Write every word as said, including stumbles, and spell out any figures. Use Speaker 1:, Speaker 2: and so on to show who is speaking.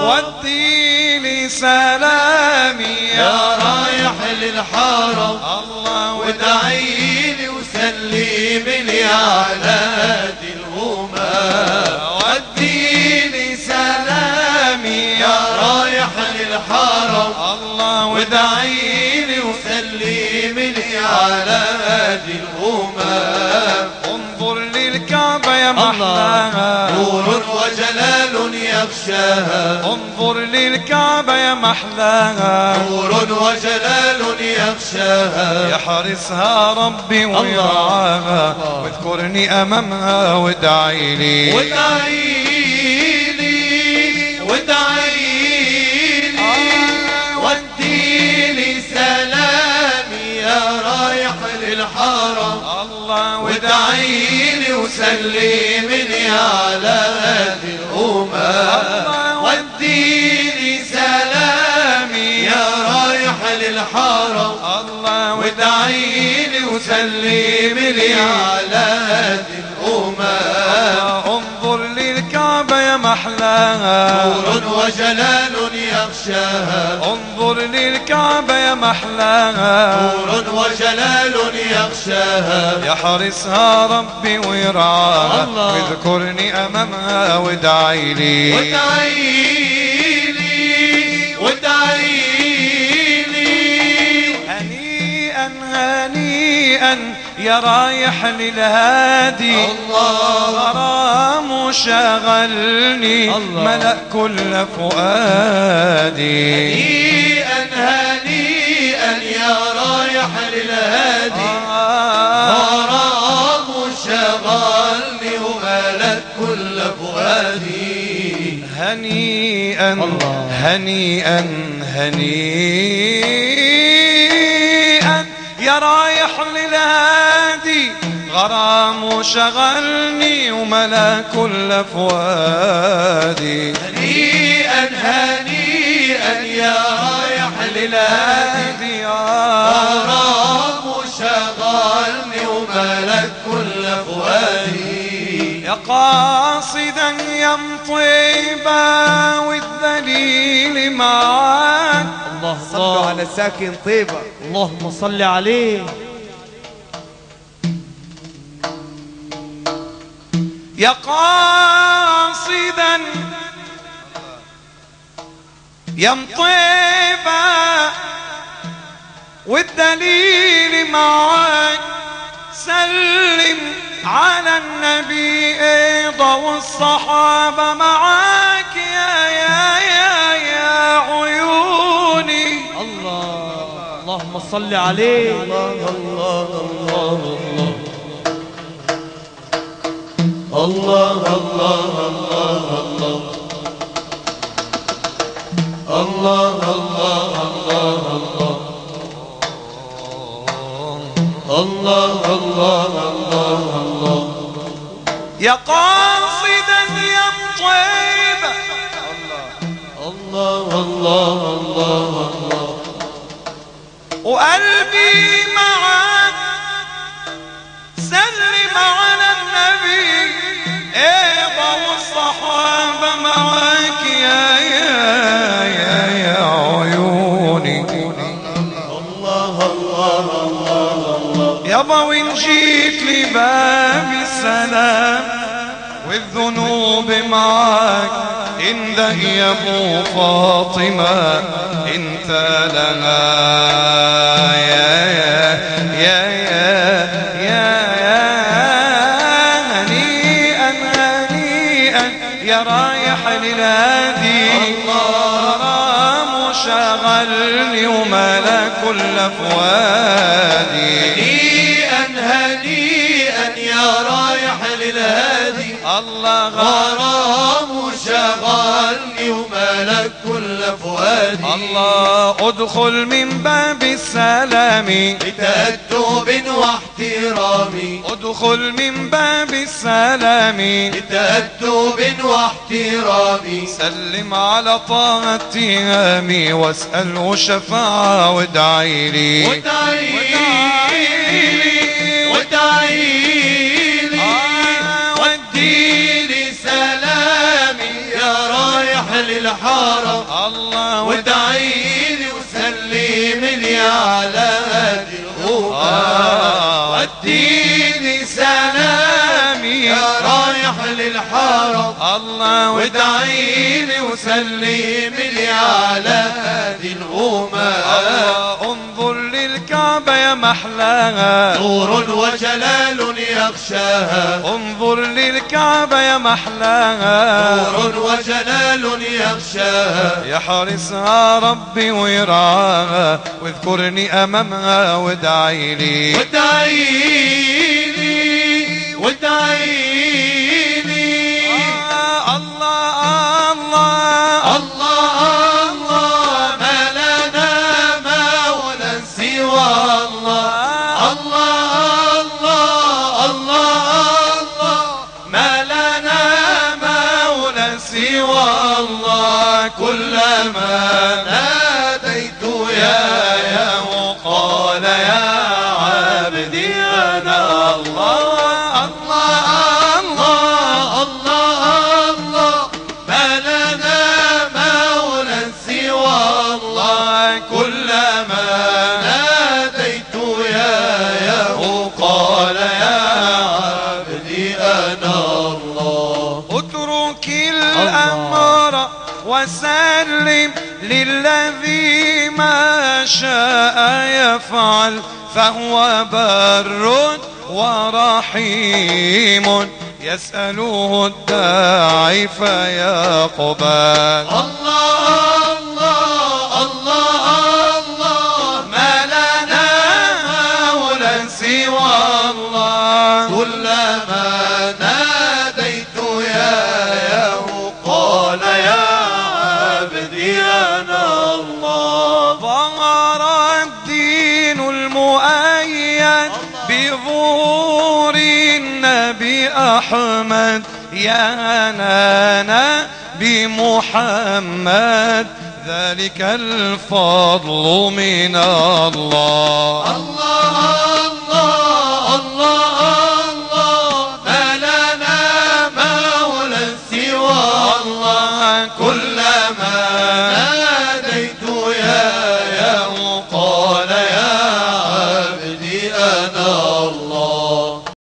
Speaker 1: ودي لي سلامي
Speaker 2: يا رايح للحرم
Speaker 1: الله
Speaker 2: وادعي لي وسلم لي على هادي الهمام.
Speaker 1: ودي لي سلامي
Speaker 2: يا رايح للحرم
Speaker 1: الله
Speaker 2: وادعي لي وسلم لي على هادي الهمام.
Speaker 1: انظر للكعبة يا محلاها
Speaker 2: نور وجلال يغشاها.
Speaker 1: انظر للكعبة يا محلاها
Speaker 2: نور وجلال يغشاها.
Speaker 1: يحرسها ربي ويرعاها واذكرني أمامها وادعي لي
Speaker 2: وادعي لي وادعي لي ودي لي سلامي يا رايح للحرم
Speaker 1: الله
Speaker 2: وادعي لي وسلم لي على هادي الأمم. ودي لي سلامي يا رايح للحرم
Speaker 1: الله
Speaker 2: وادعي لي وسلم لي على هادي الأمم.
Speaker 1: انظر للكعبة يا محلاها
Speaker 2: نور وجلال يغشاها.
Speaker 1: انظر للكعبة يا محلاها
Speaker 2: نور وجلال يغشاها.
Speaker 1: يحرسها ربي ويرعاها
Speaker 2: الله.
Speaker 1: واذكرني أمامها وادعي لي
Speaker 2: وادعي لي وادعي لي
Speaker 1: هنيئا هنيئا يا رايح للهادي
Speaker 2: الله.
Speaker 1: غرام شغلني
Speaker 2: الله.
Speaker 1: ملأ كل فؤادي
Speaker 2: هنيئا هنيئا يا رايح للهادي غرام شغلني وملأ كل فؤادي.
Speaker 1: هنيئا
Speaker 2: الله.
Speaker 1: هنيئا هنيئا يا رايح للهادي غرام شغلني وملا كل فؤادي.
Speaker 2: هنيئا هنيئا يا رايح للهادي غرام شغلني وملا كل فؤادي.
Speaker 1: يا قاصدا يا طيبة والدليل معاك
Speaker 3: الله صلوا على ساكن طيبة. اللهم صل عليه.
Speaker 1: يا قاصدا يا طيبة والدليل معاك سلم على النبي ايضا والصحابة معاك يا يا يا يا عيوني.
Speaker 3: الله اللهم صل عليه.
Speaker 2: الله الله الله الله الله الله الله الله الله الله.
Speaker 1: يا قاصدا يا طيبة
Speaker 2: الله الله الله الله.
Speaker 1: وقلبي معاك سلم على النبي ايضا والصحابة معاك يا يا يا يا عيوني.
Speaker 2: الله الله الله الله.
Speaker 1: يابا وإن جيت لباب السلام والذنوب معاك انده يا ابو فاطمة انت لنا يا يا يا يا يا هنيئا هنيئا يا رايح للهادي غرام شغلني وملا كل فؤادي.
Speaker 2: هنيئا هنيئا يا رايح للهادي
Speaker 1: الله
Speaker 2: غرام شغلني وملك كل فؤادي.
Speaker 1: الله ادخل من باب السلام
Speaker 2: بتأدب واحترام.
Speaker 1: ادخل من باب السلام
Speaker 2: بتأدب واحترام.
Speaker 1: سلم على طه التهامي واسأله شفاعة وادعي لي
Speaker 2: وادعي لي وادعي لي ودي لي سلامي يا رايح للحرم للحرم
Speaker 1: الله
Speaker 2: وادعيلي وسلم لي على هدي الغمام وديني سلامي يا رايح للحرم
Speaker 1: الله
Speaker 2: وادعيلي وسلم لي على هدي الغمام
Speaker 1: انظر للكعبة يا محلاها
Speaker 2: نور وجلال يغشاها
Speaker 1: انظر للكعبة يا محلاها
Speaker 2: نور وجلال يغشاها
Speaker 1: يحرسها ربي ويرعاها واذكرني امامها وادعي لي
Speaker 2: وادعي لي وادعي لي
Speaker 1: آه الله الله
Speaker 2: الله الله ما لنا مولى سوى الله الله الله الله الله ما لنا مولى سوى الله كلما ناديت يا يا وقال يا عبدي أنا الله الله الله الله الله ما لنا مولى سوى الله كلما ناديت يا يا وقال يا عبدي أنا الله
Speaker 1: اترك الأمر وسلم للذي ما شاء يفعل فهو بر ورحيم يسأله الداعي فيقبل
Speaker 2: الله الله الله الله ما لنا مولى سوى الله كلما ناديت يا يا قال يا عبدي أنا الله
Speaker 1: ظهر الدين المؤيد بظهور النبي أحمد يا نانا بمحمد ذلك الفضل من الله
Speaker 2: الله